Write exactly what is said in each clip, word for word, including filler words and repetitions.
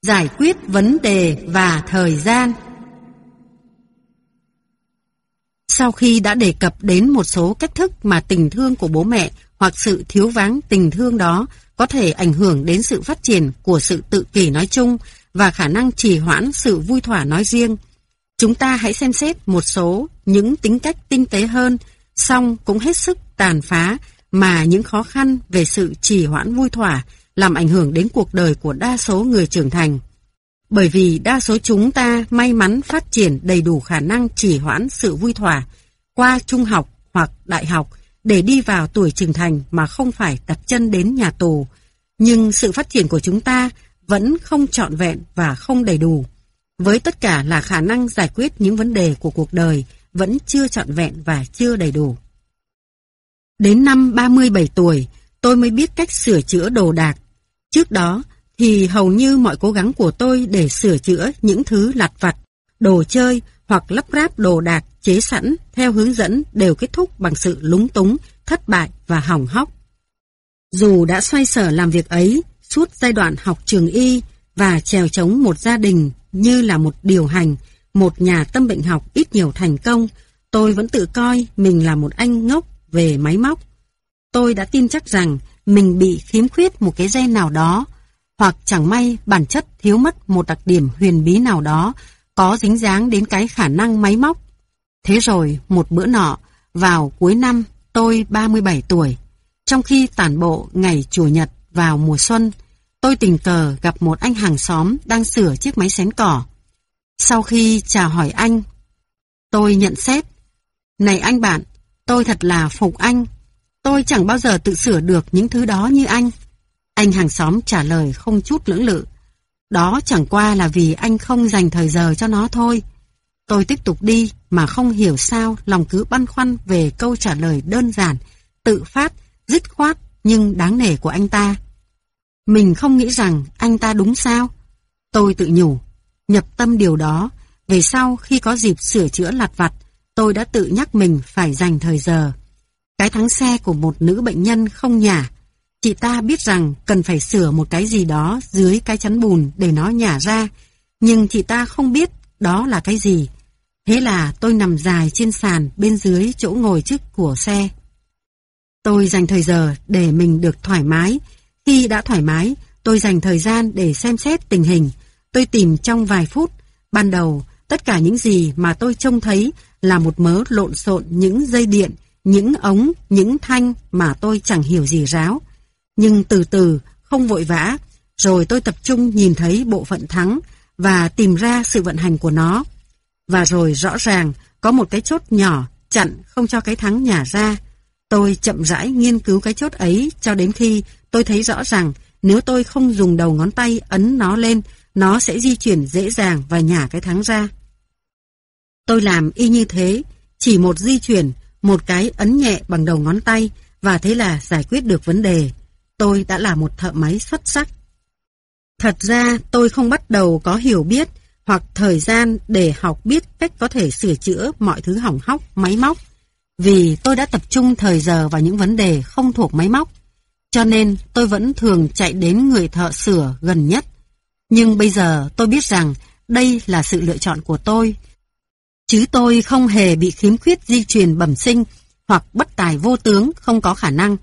Giải quyết vấn đề và thời gian. Sau khi đã đề cập đến một số cách thức mà tình thương của bố mẹ hoặc sự thiếu vắng tình thương đó có thể ảnh hưởng đến sự phát triển của sự tự kỷ nói chung và khả năng trì hoãn sự vui thỏa nói riêng, chúng ta hãy xem xét một số những tính cách tinh tế hơn, song cũng hết sức tàn phá mà những khó khăn về sự trì hoãn vui thỏa làm ảnh hưởng đến cuộc đời của đa số người trưởng thành. Bởi vì đa số chúng ta may mắn phát triển đầy đủ khả năng trì hoãn sự vui thỏa qua trung học hoặc đại học để đi vào tuổi trưởng thành mà không phải đặt chân đến nhà tù. Nhưng sự phát triển của chúng ta vẫn không trọn vẹn và không đầy đủ. Với tất cả là khả năng giải quyết những vấn đề của cuộc đời vẫn chưa trọn vẹn và chưa đầy đủ. Đến năm ba mươi bảy tuổi, tôi mới biết cách sửa chữa đồ đạc. Trước đó thì hầu như mọi cố gắng của tôi để sửa chữa những thứ lặt vặt, đồ chơi hoặc lắp ráp đồ đạc chế sẵn theo hướng dẫn đều kết thúc bằng sự lúng túng, thất bại và hỏng hóc. Dù đã xoay sở làm việc ấy suốt giai đoạn học trường y và chèo chống một gia đình như là một điều hành, một nhà tâm bệnh học ít nhiều thành công, tôi vẫn tự coi mình là một anh ngốc về máy móc. Tôi đã tin chắc rằng mình bị khiếm khuyết một cái gen nào đó, hoặc chẳng may bản chất thiếu mất một đặc điểm huyền bí nào đó có dính dáng đến cái khả năng máy móc. Thế rồi một bữa nọ, vào cuối năm tôi ba mươi bảy tuổi, trong khi tản bộ ngày Chủ nhật vào mùa xuân, tôi tình cờ gặp một anh hàng xóm đang sửa chiếc máy xén cỏ. Sau khi chào hỏi anh, tôi nhận xét: "Này anh bạn, tôi thật là phục anh. Tôi chẳng bao giờ tự sửa được những thứ đó như anh." Anh hàng xóm trả lời không chút lưỡng lự: "Đó chẳng qua là vì anh không dành thời giờ cho nó thôi." Tôi tiếp tục đi mà không hiểu sao lòng cứ băn khoăn về câu trả lời đơn giản, tự phát, dứt khoát nhưng đáng nể của anh ta. Mình không nghĩ rằng anh ta đúng sao? Tôi tự nhủ, nhập tâm điều đó. Về sau khi có dịp sửa chữa lặt vặt, tôi đã tự nhắc mình phải dành thời giờ. Cái thắng xe của một nữ bệnh nhân không nhả. Chị ta biết rằng cần phải sửa một cái gì đó dưới cái chắn bùn để nó nhả ra, nhưng chị ta không biết đó là cái gì. Thế là tôi nằm dài trên sàn bên dưới chỗ ngồi trước của xe. Tôi dành thời giờ để mình được thoải mái. Khi đã thoải mái, tôi dành thời gian để xem xét tình hình. Tôi tìm trong vài phút. Ban đầu, tất cả những gì mà tôi trông thấy là một mớ lộn xộn những dây điện, những ống, những thanh mà tôi chẳng hiểu gì ráo. Nhưng từ từ, không vội vã, rồi tôi tập trung nhìn thấy bộ phận thắng và tìm ra sự vận hành của nó. Và rồi rõ ràng có một cái chốt nhỏ chặn không cho cái thắng nhả ra. Tôi chậm rãi nghiên cứu cái chốt ấy cho đến khi tôi thấy rõ rằng nếu tôi không dùng đầu ngón tay ấn nó lên, nó sẽ di chuyển dễ dàng và nhả cái thắng ra. Tôi làm y như thế, chỉ một di chuyển, một cái ấn nhẹ bằng đầu ngón tay, và thế là giải quyết được vấn đề. Tôi đã là một thợ máy xuất sắc. Thật ra tôi không bắt đầu có hiểu biết hoặc thời gian để học biết cách có thể sửa chữa mọi thứ hỏng hóc máy móc, vì tôi đã tập trung thời giờ vào những vấn đề không thuộc máy móc, cho nên tôi vẫn thường chạy đến người thợ sửa gần nhất. Nhưng bây giờ tôi biết rằng đây là sự lựa chọn của tôi, chứ tôi không hề bị khiếm khuyết di truyền bẩm sinh hoặc bất tài vô tướng không có khả năng.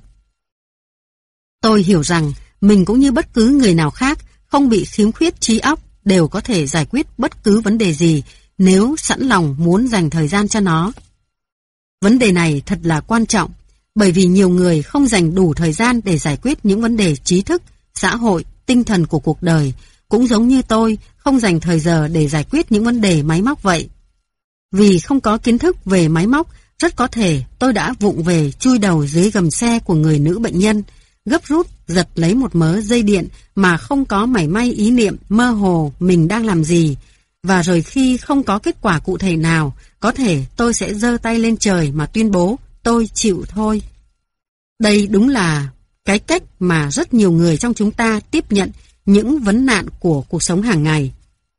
Tôi hiểu rằng mình cũng như bất cứ người nào khác không bị khiếm khuyết trí óc đều có thể giải quyết bất cứ vấn đề gì nếu sẵn lòng muốn dành thời gian cho nó. Vấn đề này thật là quan trọng, bởi vì nhiều người không dành đủ thời gian để giải quyết những vấn đề trí thức, xã hội, tinh thần của cuộc đời, cũng giống như tôi không dành thời giờ để giải quyết những vấn đề máy móc vậy. Vì không có kiến thức về máy móc, rất có thể tôi đã vụng về chui đầu dưới gầm xe của người nữ bệnh nhân, gấp rút giật lấy một mớ dây điện mà không có mảy may ý niệm mơ hồ mình đang làm gì. Và rồi khi không có kết quả cụ thể nào, có thể tôi sẽ giơ tay lên trời mà tuyên bố tôi chịu thôi. Đây đúng là cái cách mà rất nhiều người trong chúng ta tiếp nhận những vấn nạn của cuộc sống hàng ngày.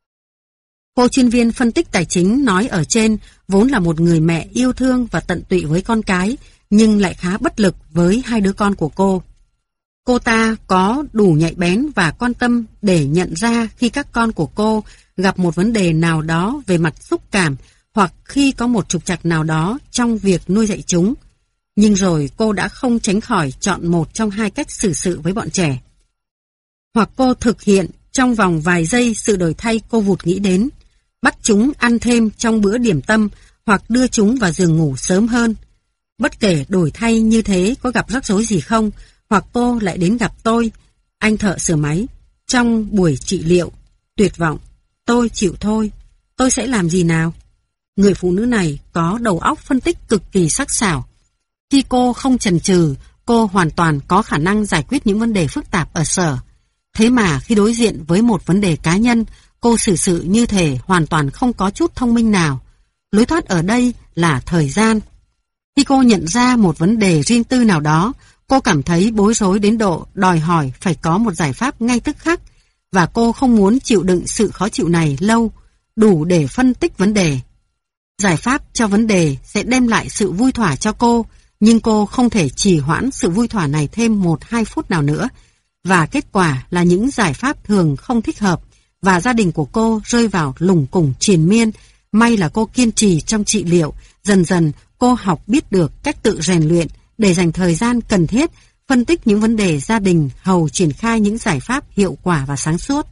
Cô chuyên viên phân tích tài chính nói ở trên vốn là một người mẹ yêu thương và tận tụy với con cái, nhưng lại khá bất lực với hai đứa con của cô. Cô ta có đủ nhạy bén và quan tâm để nhận ra khi các con của cô gặp một vấn đề nào đó về mặt xúc cảm hoặc khi có một trục trặc nào đó trong việc nuôi dạy chúng. Nhưng rồi cô đã không tránh khỏi chọn một trong hai cách xử sự với bọn trẻ. Hoặc cô thực hiện trong vòng vài giây sự đổi thay cô vụt nghĩ đến, bắt chúng ăn thêm trong bữa điểm tâm hoặc đưa chúng vào giường ngủ sớm hơn. Bất kể đổi thay như thế có gặp rắc rối gì không, hoặc cô lại đến gặp tôi, anh thợ sửa máy, trong buổi trị liệu, tuyệt vọng, tôi chịu thôi, tôi sẽ làm gì nào? Người phụ nữ này có đầu óc phân tích cực kỳ sắc sảo. Khi cô không chần chừ, cô hoàn toàn có khả năng giải quyết những vấn đề phức tạp ở sở. Thế mà khi đối diện với một vấn đề cá nhân, cô xử sự như thể hoàn toàn không có chút thông minh nào. Lối thoát ở đây là thời gian. Khi cô nhận ra một vấn đề riêng tư nào đó, cô cảm thấy bối rối đến độ đòi hỏi phải có một giải pháp ngay tức khắc, và cô không muốn chịu đựng sự khó chịu này lâu, đủ để phân tích vấn đề. Giải pháp cho vấn đề sẽ đem lại sự vui thỏa cho cô, nhưng cô không thể trì hoãn sự vui thỏa này thêm một hai phút nào nữa, và kết quả là những giải pháp thường không thích hợp, và gia đình của cô rơi vào lủng củng triền miên. May là cô kiên trì trong trị liệu, dần dần cô học biết được cách tự rèn luyện để dành thời gian cần thiết, phân tích những vấn đề gia đình, hầu triển khai những giải pháp hiệu quả và sáng suốt.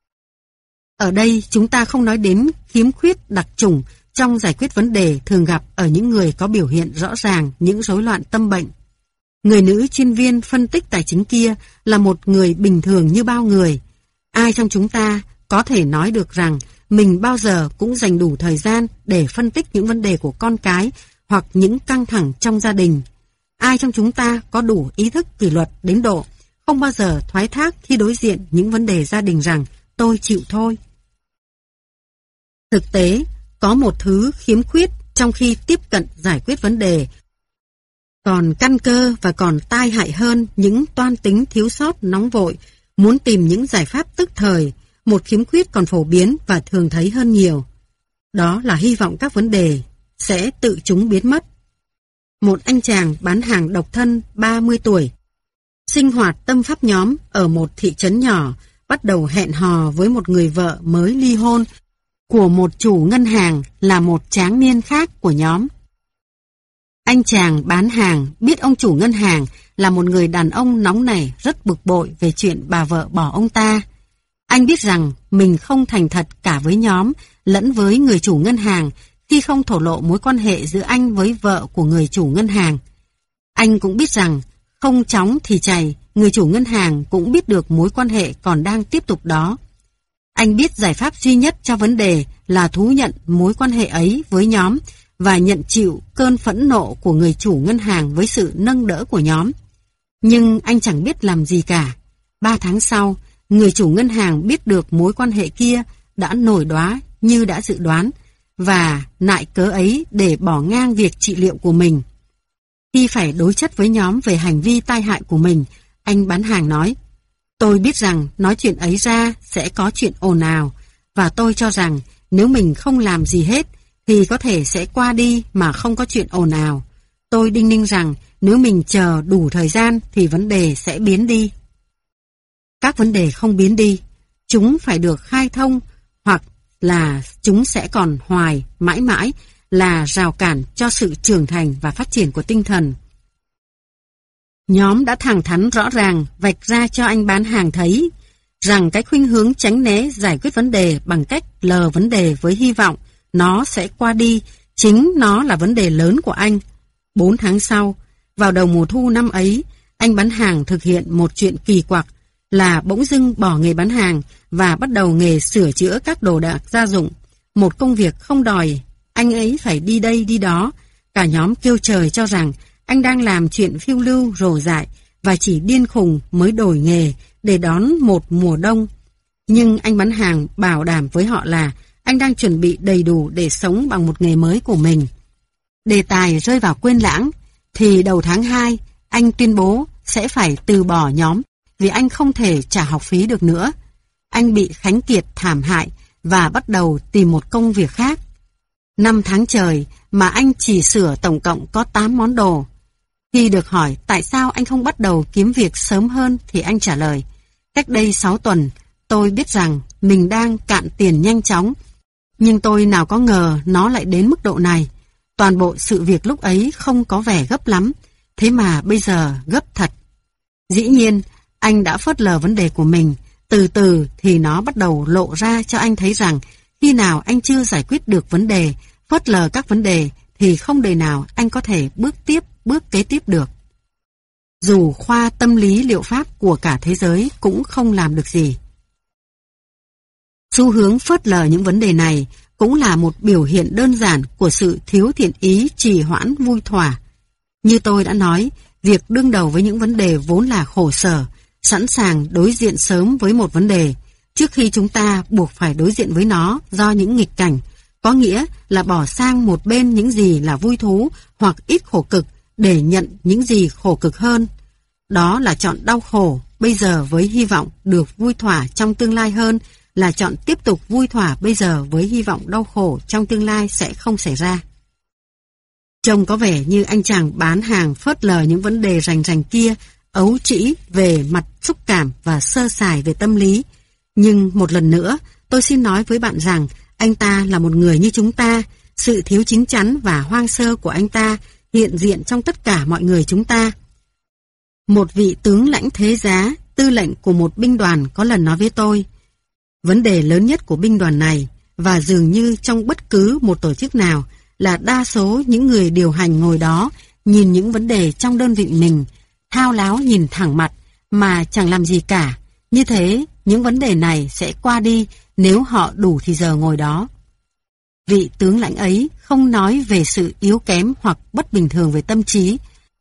Ở đây chúng ta không nói đến khiếm khuyết đặc chủng trong giải quyết vấn đề thường gặp ở những người có biểu hiện rõ ràng những rối loạn tâm bệnh. Người nữ chuyên viên phân tích tài chính kia là một người bình thường như bao người. Ai trong chúng ta có thể nói được rằng mình bao giờ cũng dành đủ thời gian để phân tích những vấn đề của con cái hoặc những căng thẳng trong gia đình? Ai trong chúng ta có đủ ý thức kỷ luật đến độ không bao giờ thoái thác khi đối diện những vấn đề gia đình rằng tôi chịu thôi? Thực tế, có một thứ khiếm khuyết trong khi tiếp cận giải quyết vấn đề còn căn cơ và còn tai hại hơn những toan tính thiếu sót nóng vội, muốn tìm những giải pháp tức thời. Một khiếm khuyết còn phổ biến và thường thấy hơn nhiều. Đó là hy vọng các vấn đề sẽ tự chúng biến mất. Một anh chàng bán hàng độc thân ba mươi tuổi, sinh hoạt tâm pháp nhóm ở một thị trấn nhỏ, bắt đầu hẹn hò với một người vợ mới ly hôn của một chủ ngân hàng là một tráng niên khác của nhóm. Anh chàng bán hàng biết ông chủ ngân hàng là một người đàn ông nóng nảy, rất bực bội về chuyện bà vợ bỏ ông ta. Anh biết rằng mình không thành thật cả với nhóm lẫn với người chủ ngân hàng khi không thổ lộ mối quan hệ giữa anh với vợ của người chủ ngân hàng. Anh cũng biết rằng không chóng thì chày, người chủ ngân hàng cũng biết được mối quan hệ còn đang tiếp tục đó. Anh biết giải pháp duy nhất cho vấn đề là thú nhận mối quan hệ ấy với nhóm và nhận chịu cơn phẫn nộ của người chủ ngân hàng với sự nâng đỡ của nhóm. Nhưng anh chẳng biết làm gì cả. Ba tháng sau, người chủ ngân hàng biết được mối quan hệ kia đã nổi đoá như đã dự đoán và nại cớ ấy để bỏ ngang việc trị liệu của mình. Khi phải đối chất với nhóm về hành vi tai hại của mình, anh bán hàng nói: tôi biết rằng nói chuyện ấy ra sẽ có chuyện ồn ào, và tôi cho rằng nếu mình không làm gì hết thì có thể sẽ qua đi mà không có chuyện ồn ào. Tôi đinh ninh rằng nếu mình chờ đủ thời gian thì vấn đề sẽ biến đi. Các vấn đề không biến đi, chúng phải được khai thông, hoặc là chúng sẽ còn hoài, mãi mãi là rào cản cho sự trưởng thành và phát triển của tinh thần. Nhóm đã thẳng thắn rõ ràng vạch ra cho anh bán hàng thấy rằng cái khuynh hướng tránh né giải quyết vấn đề bằng cách lờ vấn đề với hy vọng nó sẽ qua đi, chính nó là vấn đề lớn của anh. Bốn tháng sau, vào đầu mùa thu năm ấy, anh bán hàng thực hiện một chuyện kỳ quặc là bỗng dưng bỏ nghề bán hàng và bắt đầu nghề sửa chữa các đồ đạc gia dụng. Một công việc không đòi anh ấy phải đi đây đi đó. Cả nhóm kêu trời cho rằng anh đang làm chuyện phiêu lưu rồ dại và chỉ điên khùng mới đổi nghề để đón một mùa đông. Nhưng anh bán hàng bảo đảm với họ là anh đang chuẩn bị đầy đủ để sống bằng một nghề mới của mình. Đề tài rơi vào quên lãng, thì đầu tháng hai, anh tuyên bố sẽ phải từ bỏ nhóm vì anh không thể trả học phí được nữa. Anh bị khánh kiệt thảm hại và bắt đầu tìm một công việc khác. Năm tháng trời mà anh chỉ sửa tổng cộng có tám món đồ. Khi được hỏi tại sao anh không bắt đầu kiếm việc sớm hơn thì anh trả lời, cách đây sáu tuần, tôi biết rằng mình đang cạn tiền nhanh chóng, nhưng tôi nào có ngờ nó lại đến mức độ này. Toàn bộ sự việc lúc ấy không có vẻ gấp lắm, thế mà bây giờ gấp thật. Dĩ nhiên, anh đã phớt lờ vấn đề của mình, từ từ thì nó bắt đầu lộ ra cho anh thấy rằng khi nào anh chưa giải quyết được vấn đề, phớt lờ các vấn đề, thì không đời nào anh có thể bước tiếp, bước kế tiếp được. Dù khoa tâm lý liệu pháp của cả thế giới cũng không làm được gì. Xu hướng phớt lờ những vấn đề này cũng là một biểu hiện đơn giản của sự thiếu thiện ý trì hoãn vui thỏa. Như tôi đã nói, việc đương đầu với những vấn đề vốn là khổ sở, sẵn sàng đối diện sớm với một vấn đề, trước khi chúng ta buộc phải đối diện với nó do những nghịch cảnh, có nghĩa là bỏ sang một bên những gì là vui thú hoặc ít khổ cực để nhận những gì khổ cực hơn. Đó là chọn đau khổ bây giờ với hy vọng được vui thỏa trong tương lai hơn là chọn tiếp tục vui thỏa bây giờ với hy vọng đau khổ trong tương lai sẽ không xảy ra. Trông có vẻ như anh chàng bán hàng phớt lờ những vấn đề rành rành kia, ấu trĩ về mặt xúc cảm và sơ sài về tâm lý. Nhưng một lần nữa, tôi xin nói với bạn rằng anh ta là một người như chúng ta. Sự thiếu chín chắn và hoang sơ của anh ta hiện diện trong tất cả mọi người chúng ta. Một vị tướng lãnh thế giá, tư lệnh của một binh đoàn có lần nói với tôi, vấn đề lớn nhất của binh đoàn này, và dường như trong bất cứ một tổ chức nào, là đa số những người điều hành ngồi đó nhìn những vấn đề trong đơn vị mình, thao láo nhìn thẳng mặt mà chẳng làm gì cả. Như thế, những vấn đề này sẽ qua đi nếu họ đủ thì giờ ngồi đó. Vị tướng lãnh ấy không nói về sự yếu kém hoặc bất bình thường về tâm trí.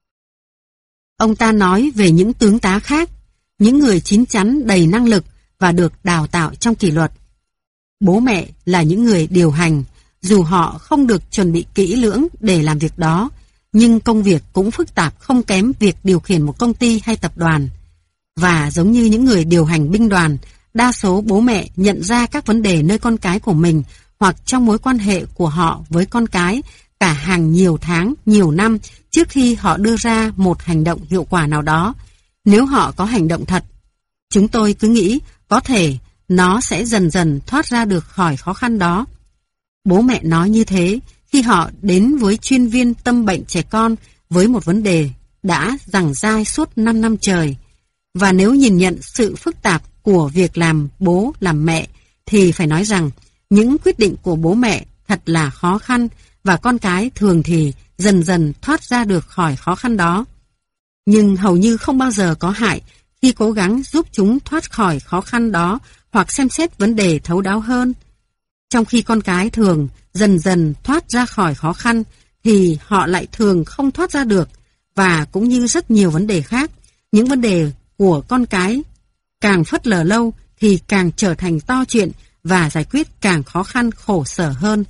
Ông ta nói về những tướng tá khác, những người chín chắn đầy năng lực và được đào tạo trong kỷ luật. Bố mẹ là những người điều hành, dù họ không được chuẩn bị kỹ lưỡng để làm việc đó, nhưng công việc cũng phức tạp không kém việc điều khiển một công ty hay tập đoàn. Và giống như những người điều hành binh đoàn, đa số bố mẹ nhận ra các vấn đề nơi con cái của mình hoặc trong mối quan hệ của họ với con cái cả hàng nhiều tháng, nhiều năm trước khi họ đưa ra một hành động hiệu quả nào đó. Nếu họ có hành động thật, chúng tôi cứ nghĩ có thể nó sẽ dần dần thoát ra được khỏi khó khăn đó. Bố mẹ nói như thế khi họ đến với chuyên viên tâm bệnh trẻ con với một vấn đề đã giằng dai suốt năm năm trời. Và nếu nhìn nhận sự phức tạp của việc làm bố làm mẹ thì phải nói rằng những quyết định của bố mẹ thật là khó khăn và con cái thường thì dần dần thoát ra được khỏi khó khăn đó. Nhưng hầu như không bao giờ có hại khi cố gắng giúp chúng thoát khỏi khó khăn đó hoặc xem xét vấn đề thấu đáo hơn. Trong khi con cái thường dần dần thoát ra khỏi khó khăn thì họ lại thường không thoát ra được, và cũng như rất nhiều vấn đề khác, những vấn đề của con cái càng phớt lờ lâu thì càng trở thành to chuyện và giải quyết càng khó khăn khổ sở hơn.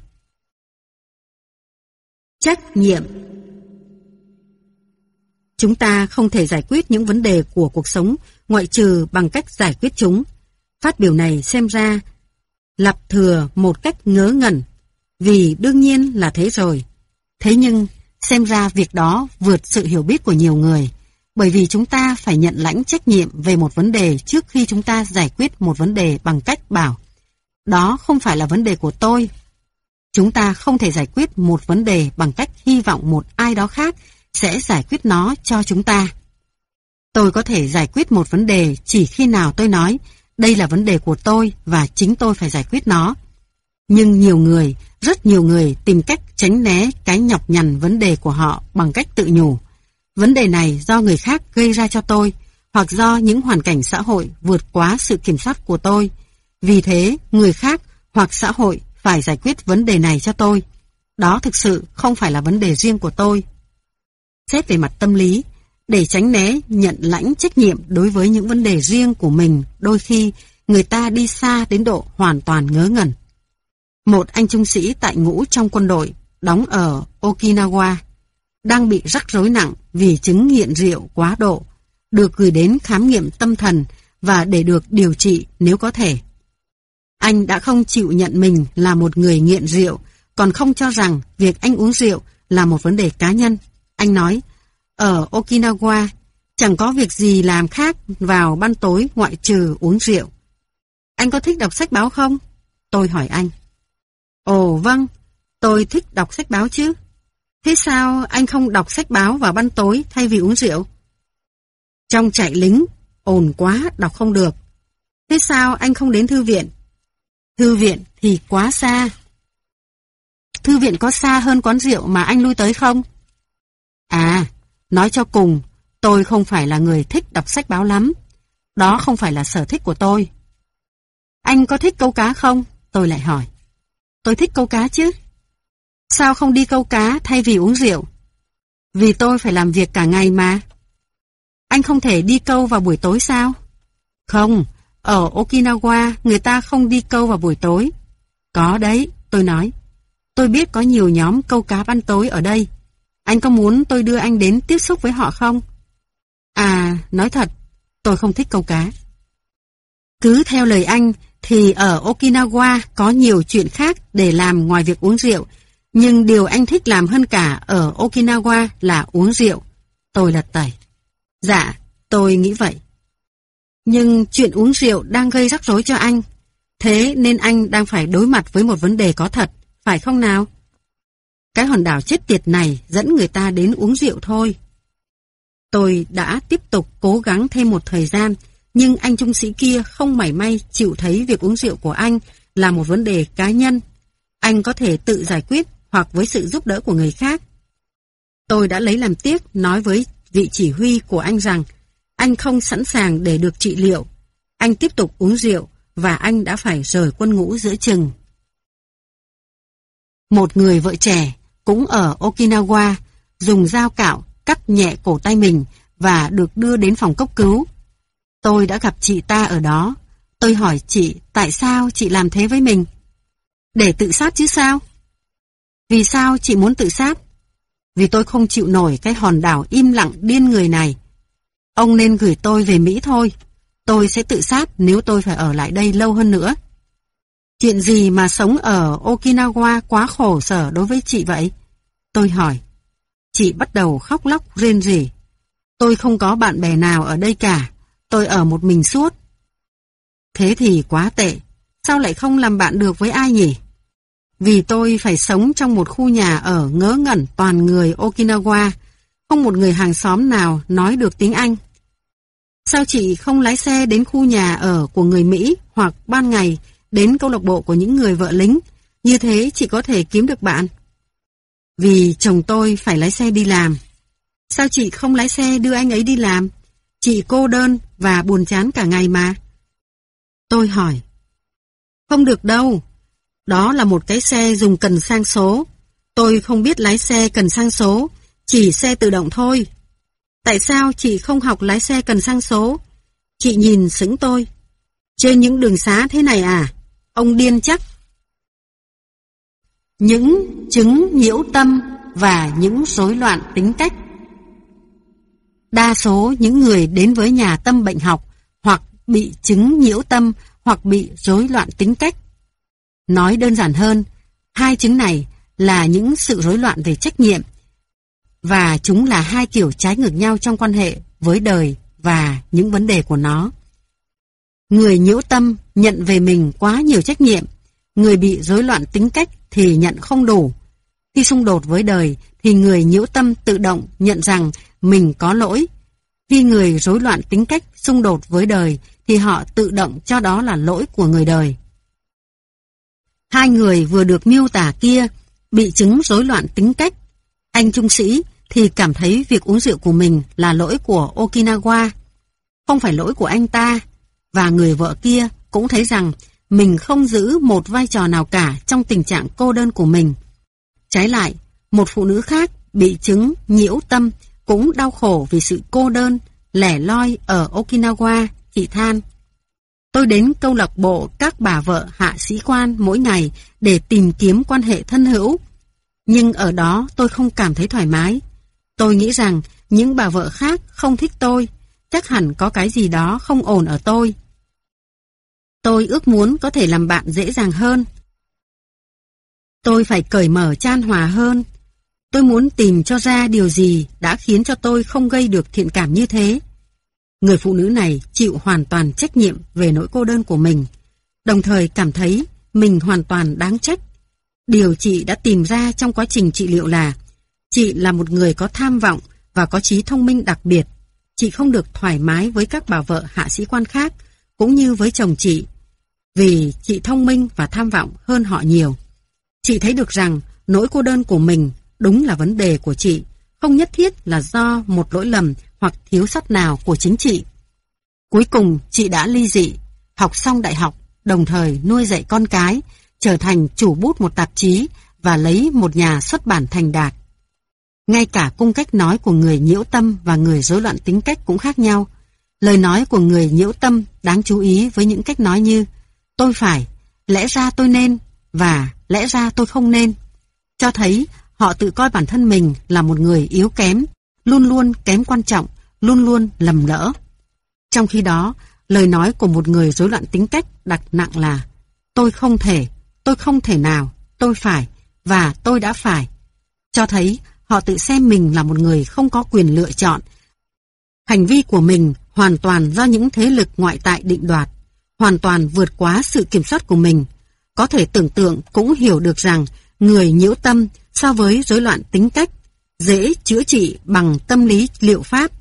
Trách nhiệm. Chúng ta không thể giải quyết những vấn đề của cuộc sống ngoại trừ bằng cách giải quyết chúng. Phát biểu này xem ra lặp thừa một cách ngớ ngẩn, vì đương nhiên là thế rồi. Thế nhưng, xem ra việc đó vượt sự hiểu biết của nhiều người, bởi vì chúng ta phải nhận lãnh trách nhiệm về một vấn đề trước khi chúng ta giải quyết một vấn đề bằng cách bảo, đó không phải là vấn đề của tôi. Chúng ta không thể giải quyết một vấn đề bằng cách hy vọng một ai đó khác sẽ giải quyết nó cho chúng ta. Tôi có thể giải quyết một vấn đề chỉ khi nào tôi nói, đây là vấn đề của tôi và chính tôi phải giải quyết nó. Nhưng nhiều người, rất nhiều người tìm cách tránh né cái nhọc nhằn vấn đề của họ bằng cách tự nhủ. Vấn đề này do người khác gây ra cho tôi, hoặc do những hoàn cảnh xã hội vượt quá sự kiểm soát của tôi. Vì thế, người khác hoặc xã hội phải giải quyết vấn đề này cho tôi. Đó thực sự không phải là vấn đề riêng của tôi. Xét về mặt tâm lý, để tránh né nhận lãnh trách nhiệm đối với những vấn đề riêng của mình, đôi khi người ta đi xa đến độ hoàn toàn ngớ ngẩn. Một anh trung sĩ tại ngũ trong quân đội, đóng ở Okinawa, đang bị rắc rối nặng vì chứng nghiện rượu quá độ, được gửi đến khám nghiệm tâm thần và để được điều trị nếu có thể. Anh đã không chịu nhận mình là một người nghiện rượu, còn không cho rằng việc anh uống rượu là một vấn đề cá nhân. Anh nói, Ở Okinawa, chẳng có việc gì làm khác vào ban tối ngoại trừ uống rượu. Anh có thích đọc sách báo không? Tôi hỏi anh. Ồ vâng, tôi thích đọc sách báo chứ. Thế sao anh không đọc sách báo vào ban tối thay vì uống rượu? Trong trại lính, ồn quá, đọc không được. Thế sao anh không đến thư viện? Thư viện thì quá xa. Thư viện có xa hơn quán rượu mà anh lui tới không? À, nói cho cùng, tôi không phải là người thích đọc sách báo lắm. Đó không phải là sở thích của tôi. Anh có thích câu cá không? Tôi lại hỏi. Tôi thích câu cá chứ. Sao không đi câu cá thay vì uống rượu? Vì tôi phải làm việc cả ngày mà. Anh không thể đi câu vào buổi tối sao? Không, ở Okinawa người ta không đi câu vào buổi tối. Có đấy, tôi nói. Tôi biết có nhiều nhóm câu cá ban tối ở đây. Anh có muốn tôi đưa anh đến tiếp xúc với họ không? À, nói thật, tôi không thích câu cá. Cứ theo lời anh thì ở Okinawa có nhiều chuyện khác để làm ngoài việc uống rượu. Nhưng điều anh thích làm hơn cả ở Okinawa là uống rượu. Tôi lật tẩy. Dạ, tôi nghĩ vậy. Nhưng chuyện uống rượu đang gây rắc rối cho anh. Thế nên anh đang phải đối mặt với một vấn đề có thật, phải không nào? Cái hòn đảo chết tiệt này dẫn người ta đến uống rượu thôi. Tôi đã tiếp tục cố gắng thêm một thời gian, nhưng anh trung sĩ kia không mảy may chịu thấy việc uống rượu của anh là một vấn đề cá nhân. Anh có thể tự giải quyết hoặc với sự giúp đỡ của người khác. Tôi đã lấy làm tiếc nói với vị chỉ huy của anh rằng anh không sẵn sàng để được trị liệu. Anh tiếp tục uống rượu và anh đã phải rời quân ngũ giữa chừng. Một người vợ trẻ cũng ở Okinawa dùng dao cạo cắt nhẹ cổ tay mình và được đưa đến phòng cấp cứu. Tôi đã gặp chị ta ở đó. Tôi hỏi chị tại sao chị làm thế với mình. Để tự sát chứ sao? Vì sao chị muốn tự sát? Vì tôi không chịu nổi cái hòn đảo im lặng điên người này. Ông nên gửi tôi về Mỹ thôi. Tôi sẽ tự sát nếu tôi phải ở lại đây lâu hơn nữa. Chuyện gì mà sống ở Okinawa quá khổ sở đối với chị vậy? Tôi hỏi. Chị bắt đầu khóc lóc rên rỉ. Tôi không có bạn bè nào ở đây cả. Tôi ở một mình suốt. Thế thì quá tệ. Sao lại không làm bạn được với ai nhỉ? Vì tôi phải sống trong một khu nhà ở ngớ ngẩn toàn người Okinawa. Không một người hàng xóm nào nói được tiếng Anh. Sao chị không lái xe đến khu nhà ở của người Mỹ hoặc ban ngày đến câu lạc bộ của những người vợ lính? Như thế chị có thể kiếm được bạn. Vì chồng tôi phải lái xe đi làm. Sao chị không lái xe đưa anh ấy đi làm? Chị cô đơn và buồn chán cả ngày mà. Tôi hỏi. Không được đâu. Đó là một cái xe dùng cần sang số. Tôi không biết lái xe cần sang số, chỉ xe tự động thôi. Tại sao chị không học lái xe cần sang số? Chị nhìn sững tôi. Trên những đường xá thế này à? Ông điên chắc. Những chứng nhiễu tâm và những rối loạn tính cách. Đa số những người đến với nhà tâm bệnh học hoặc bị chứng nhiễu tâm hoặc bị rối loạn tính cách. Nói đơn giản hơn, hai chứng này là những sự rối loạn về trách nhiệm và chúng là hai kiểu trái ngược nhau trong quan hệ với đời và những vấn đề của nó. Người nhiễu tâm nhận về mình quá nhiều trách nhiệm, người bị rối loạn tính cách thì nhận không đủ. Khi xung đột với đời thì người nhiễu tâm tự động nhận rằng mình có lỗi. Khi người rối loạn tính cách xung đột với đời thì họ tự động cho đó là lỗi của người đời. Hai người vừa được miêu tả kia bị chứng rối loạn tính cách. Anh trung sĩ thì cảm thấy việc uống rượu của mình là lỗi của Okinawa, không phải lỗi của anh ta, và người vợ kia cũng thấy rằng mình không giữ một vai trò nào cả trong tình trạng cô đơn của mình. Trái lại, một phụ nữ khác bị chứng nhiễu tâm cũng đau khổ vì sự cô đơn, lẻ loi ở Okinawa, chị than. Tôi đến câu lạc bộ các bà vợ hạ sĩ quan mỗi ngày để tìm kiếm quan hệ thân hữu. Nhưng ở đó tôi không cảm thấy thoải mái. Tôi nghĩ rằng những bà vợ khác không thích tôi, chắc hẳn có cái gì đó không ổn ở tôi. Tôi ước muốn có thể làm bạn dễ dàng hơn. Tôi phải cởi mở chan hòa hơn. Tôi muốn tìm cho ra điều gì đã khiến cho tôi không gây được thiện cảm như thế. Người phụ nữ này chịu hoàn toàn trách nhiệm về nỗi cô đơn của mình, đồng thời cảm thấy mình hoàn toàn đáng trách. Điều chị đã tìm ra trong quá trình trị liệu là chị là một người có tham vọng và có trí thông minh đặc biệt. Chị không được thoải mái với các bà vợ hạ sĩ quan khác, cũng như với chồng chị, vì chị thông minh và tham vọng hơn họ nhiều. Chị thấy được rằng nỗi cô đơn của mình đúng là vấn đề của chị, không nhất thiết là do một lỗi lầm hoặc thiếu sót nào của chính chị. Cuối cùng chị đã ly dị, học xong đại học, đồng thời nuôi dạy con cái, trở thành chủ bút một tạp chí và lấy một nhà xuất bản thành đạt. Ngay cả cung cách nói của người nhiễu tâm và người rối loạn tính cách cũng khác nhau. Lời nói của người nhiễu tâm đáng chú ý với những cách nói như tôi phải, lẽ ra tôi nên và lẽ ra tôi không nên, cho thấy họ tự coi bản thân mình là một người yếu kém, luôn luôn kém quan trọng, luôn luôn lầm lỡ. Trong khi đó, lời nói của một người rối loạn tính cách đặt nặng là tôi không thể, tôi không thể nào, tôi phải và tôi đã phải, cho thấy họ tự xem mình là một người không có quyền lựa chọn. Hành vi của mình hoàn toàn do những thế lực ngoại tại định đoạt, hoàn toàn vượt quá sự kiểm soát của mình. Có thể tưởng tượng cũng hiểu được rằng người nhiễu tâm so với rối loạn tính cách dễ chữa trị bằng tâm lý liệu pháp.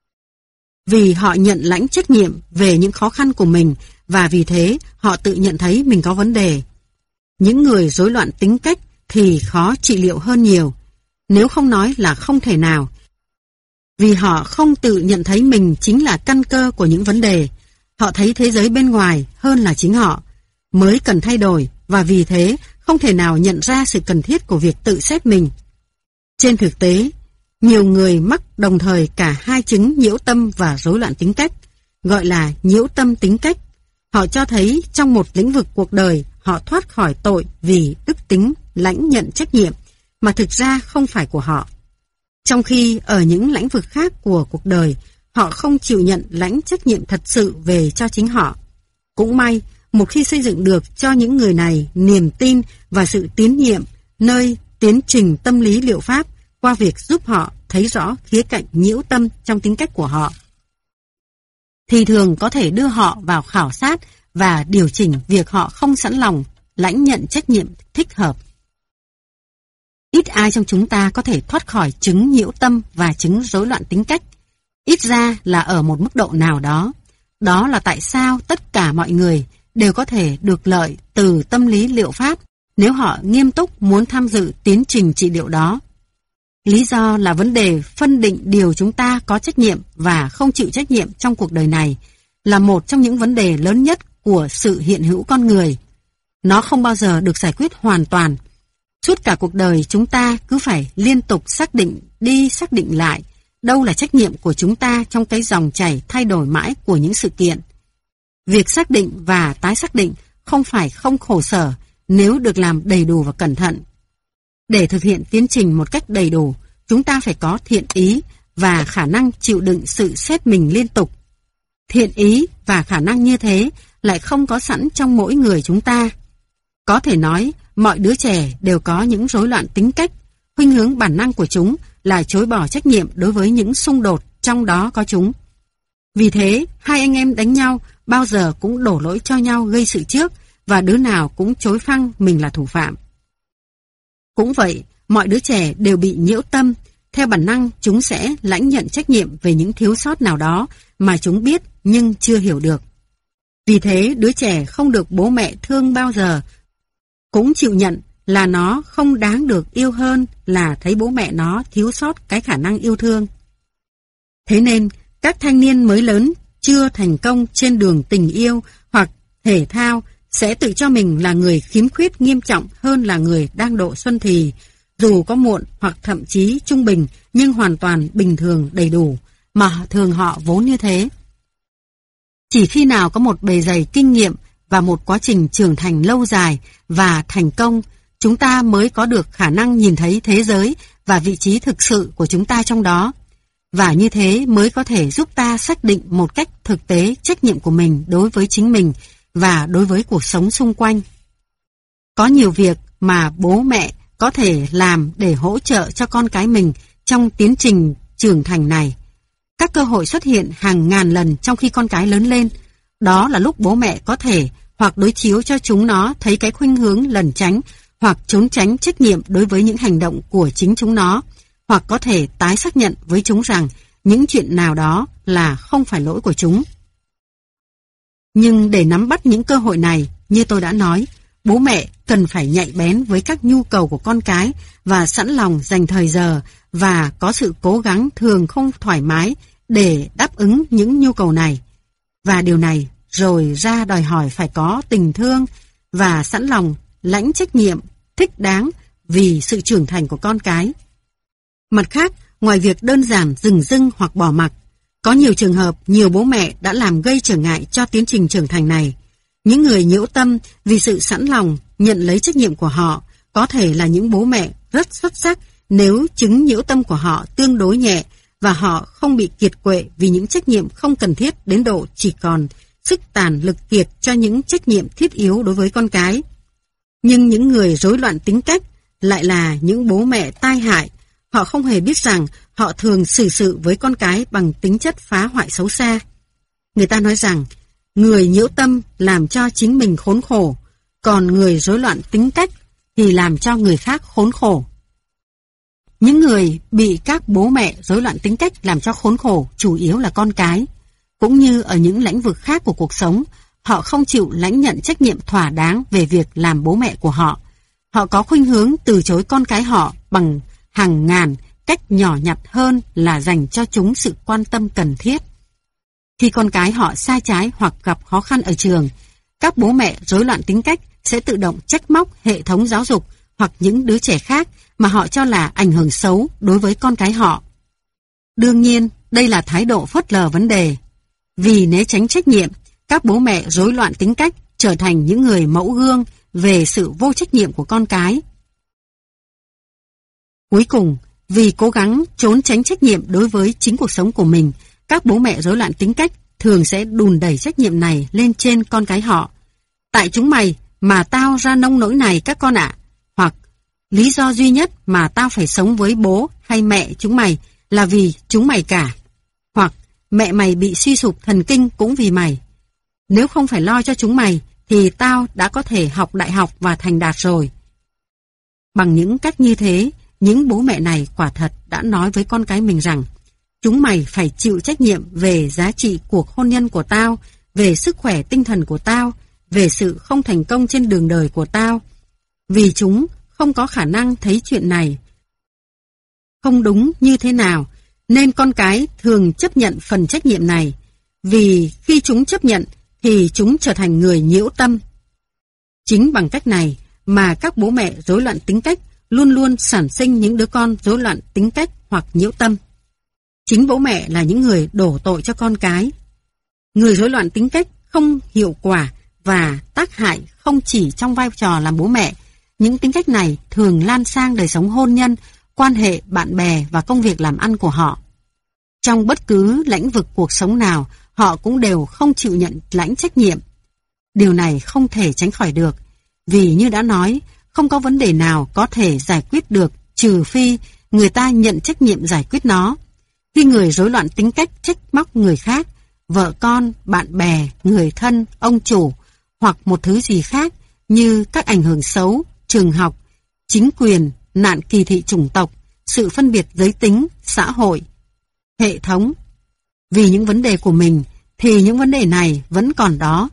Vì họ nhận lãnh trách nhiệm về những khó khăn của mình và vì thế họ tự nhận thấy mình có vấn đề. Những người rối loạn tính cách thì khó trị liệu hơn nhiều, nếu không nói là không thể nào. Vì họ không tự nhận thấy mình chính là căn cơ của những vấn đề. Họ thấy thế giới bên ngoài hơn là chính họ, mới cần thay đổi và vì thế không thể nào nhận ra sự cần thiết của việc tự xét mình. Trên thực tế, nhiều người mắc đồng thời cả hai chứng nhiễu tâm và rối loạn tính cách, gọi là nhiễu tâm tính cách. Họ cho thấy trong một lĩnh vực cuộc đời họ thoát khỏi tội vì đức tính lãnh nhận trách nhiệm mà thực ra không phải của họ. Trong khi ở những lĩnh vực khác của cuộc đời, họ không chịu nhận lãnh trách nhiệm thật sự về cho chính họ. Cũng may, một khi xây dựng được cho những người này niềm tin và sự tín nhiệm nơi tiến trình tâm lý liệu pháp qua việc giúp họ thấy rõ khía cạnh nhiễu tâm trong tính cách của họ, thì thường có thể đưa họ vào khảo sát và điều chỉnh việc họ không sẵn lòng lãnh nhận trách nhiệm thích hợp. Ít ai trong chúng ta có thể thoát khỏi chứng nhiễu tâm và chứng rối loạn tính cách, ít ra là ở một mức độ nào đó. Đó là tại sao tất cả mọi người đều có thể được lợi từ tâm lý liệu pháp nếu họ nghiêm túc muốn tham dự tiến trình trị liệu đó. Lý do là vấn đề phân định điều chúng ta có trách nhiệm và không chịu trách nhiệm trong cuộc đời này là một trong những vấn đề lớn nhất của sự hiện hữu con người. Nó không bao giờ được giải quyết hoàn toàn. Suốt cả cuộc đời chúng ta cứ phải liên tục xác định đi xác định lại đâu là trách nhiệm của chúng ta trong cái dòng chảy thay đổi mãi của những sự kiện. Việc xác định và tái xác định không phải không khổ sở nếu được làm đầy đủ và cẩn thận. Để thực hiện tiến trình một cách đầy đủ, chúng ta phải có thiện ý và khả năng chịu đựng sự xét mình liên tục. Thiện ý và khả năng như thế lại không có sẵn trong mỗi người chúng ta. Có thể nói, mọi đứa trẻ đều có những rối loạn tính cách, khuynh hướng bản năng của chúng là chối bỏ trách nhiệm đối với những xung đột trong đó có chúng. Vì thế, hai anh em đánh nhau bao giờ cũng đổ lỗi cho nhau gây sự trước và đứa nào cũng chối phăng mình là thủ phạm. Cũng vậy, mọi đứa trẻ đều bị nhiễu tâm, theo bản năng chúng sẽ lãnh nhận trách nhiệm về những thiếu sót nào đó mà chúng biết nhưng chưa hiểu được. Vì thế, đứa trẻ không được bố mẹ thương bao giờ, cũng chịu nhận là nó không đáng được yêu hơn là thấy bố mẹ nó thiếu sót cái khả năng yêu thương. Thế nên, các thanh niên mới lớn chưa thành công trên đường tình yêu hoặc thể thao sẽ tự cho mình là người khiếm khuyết nghiêm trọng hơn là người đang độ xuân thì, dù có muộn hoặc thậm chí trung bình nhưng hoàn toàn bình thường đầy đủ, mà thường họ vốn như thế. Chỉ khi nào có một bề dày kinh nghiệm và một quá trình trưởng thành lâu dài và thành công, chúng ta mới có được khả năng nhìn thấy thế giới và vị trí thực sự của chúng ta trong đó. Và như thế mới có thể giúp ta xác định một cách thực tế trách nhiệm của mình đối với chính mình và đối với cuộc sống xung quanh. Có nhiều việc mà bố mẹ có thể làm để hỗ trợ cho con cái mình trong tiến trình trưởng thành này. Các cơ hội xuất hiện hàng ngàn lần trong khi con cái lớn lên. Đó là lúc bố mẹ có thể hoặc đối chiếu cho chúng nó thấy cái khuynh hướng lẩn tránh hoặc trốn tránh trách nhiệm đối với những hành động của chính chúng nó, hoặc có thể tái xác nhận với chúng rằng những chuyện nào đó là không phải lỗi của chúng. Nhưng để nắm bắt những cơ hội này, như tôi đã nói, bố mẹ cần phải nhạy bén với các nhu cầu của con cái và sẵn lòng dành thời giờ và có sự cố gắng thường không thoải mái để đáp ứng những nhu cầu này. Và điều này rồi ra đòi hỏi phải có tình thương và sẵn lòng lãnh trách nhiệm thích đáng vì sự trưởng thành của con cái. Mặt khác, ngoài việc đơn giản dừng dưng hoặc bỏ mặc, có nhiều trường hợp nhiều bố mẹ đã làm gây trở ngại cho tiến trình trưởng thành này. Những người nhiễu tâm vì sự sẵn lòng nhận lấy trách nhiệm của họ có thể là những bố mẹ rất xuất sắc nếu chứng nhiễu tâm của họ tương đối nhẹ và họ không bị kiệt quệ vì những trách nhiệm không cần thiết đến độ chỉ còn sức tàn lực kiệt cho những trách nhiệm thiết yếu đối với con cái. Nhưng những người rối loạn tính cách lại là những bố mẹ tai hại. Họ không hề biết rằng họ thường xử sự với con cái bằng tính chất phá hoại xấu xa. Người ta nói rằng người nhiễu tâm làm cho chính mình khốn khổ, còn người rối loạn tính cách thì làm cho người khác khốn khổ. Những người bị các bố mẹ rối loạn tính cách làm cho khốn khổ chủ yếu là con cái. Cũng như ở những lĩnh vực khác của cuộc sống, họ không chịu lãnh nhận trách nhiệm thỏa đáng về việc làm bố mẹ của họ. Họ có khuynh hướng từ chối con cái họ bằng hàng ngàn cách nhỏ nhặt hơn là dành cho chúng sự quan tâm cần thiết. Khi con cái họ sai trái hoặc gặp khó khăn ở trường, các bố mẹ rối loạn tính cách sẽ tự động trách móc hệ thống giáo dục hoặc những đứa trẻ khác mà họ cho là ảnh hưởng xấu đối với con cái họ. Đương nhiên, đây là thái độ phớt lờ vấn đề. Vì né tránh trách nhiệm, các bố mẹ rối loạn tính cách trở thành những người mẫu gương về sự vô trách nhiệm của con cái. Cuối cùng, vì cố gắng trốn tránh trách nhiệm đối với chính cuộc sống của mình, các bố mẹ rối loạn tính cách thường sẽ đùn đẩy trách nhiệm này lên trên con cái họ. Tại chúng mày mà tao ra nông nỗi này các con ạ. Hoặc lý do duy nhất mà tao phải sống với bố hay mẹ chúng mày là vì chúng mày cả. Hoặc mẹ mày bị suy sụp thần kinh cũng vì mày. Nếu không phải lo cho chúng mày thì tao đã có thể học đại học và thành đạt rồi. Bằng những cách như thế, những bố mẹ này quả thật đã nói với con cái mình rằng chúng mày phải chịu trách nhiệm về giá trị cuộc hôn nhân của tao, về sức khỏe tinh thần của tao, về sự không thành công trên đường đời của tao. Vì chúng không có khả năng thấy chuyện này không đúng như thế nào, nên con cái thường chấp nhận phần trách nhiệm này. Vì khi chúng chấp nhận thì chúng trở thành người nhiễu tâm. Chính bằng cách này mà các bố mẹ rối loạn tính cách luôn luôn sản sinh những đứa con rối loạn tính cách hoặc nhiễu tâm. Chính bố mẹ là những người đổ tội cho con cái. Người rối loạn tính cách không hiệu quả và tác hại không chỉ trong vai trò làm bố mẹ. Những tính cách này thường lan sang đời sống hôn nhân, quan hệ bạn bè và công việc làm ăn của họ. Trong bất cứ lĩnh vực cuộc sống nào, họ cũng đều không chịu nhận lãnh trách nhiệm. Điều này không thể tránh khỏi được, vì như đã nói, không có vấn đề nào có thể giải quyết được trừ phi người ta nhận trách nhiệm giải quyết nó. Khi người rối loạn tính cách trách móc người khác, vợ con, bạn bè, người thân, ông chủ hoặc một thứ gì khác như các ảnh hưởng xấu, trường học, chính quyền, nạn kỳ thị chủng tộc, sự phân biệt giới tính, xã hội, hệ thống. Vì những vấn đề của mình thì những vấn đề này vẫn còn đó.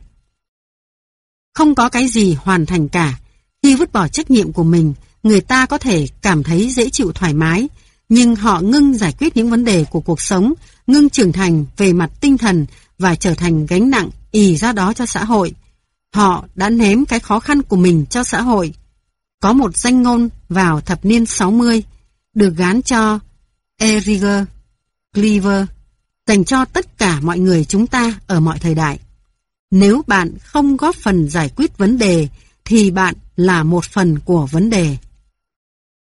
Không có cái gì hoàn thành cả. Khi vứt bỏ trách nhiệm của mình, người ta có thể cảm thấy dễ chịu thoải mái, nhưng họ ngưng giải quyết những vấn đề của cuộc sống, ngưng trưởng thành về mặt tinh thần và trở thành gánh nặng ì ra đó cho xã hội. Họ đã ném cái khó khăn của mình cho xã hội. Có một danh ngôn vào thập niên sáu mươi được gán cho Edgar Cleaver dành cho tất cả mọi người chúng ta ở mọi thời đại. Nếu bạn không góp phần giải quyết vấn đề thì bạn là một phần của vấn đề.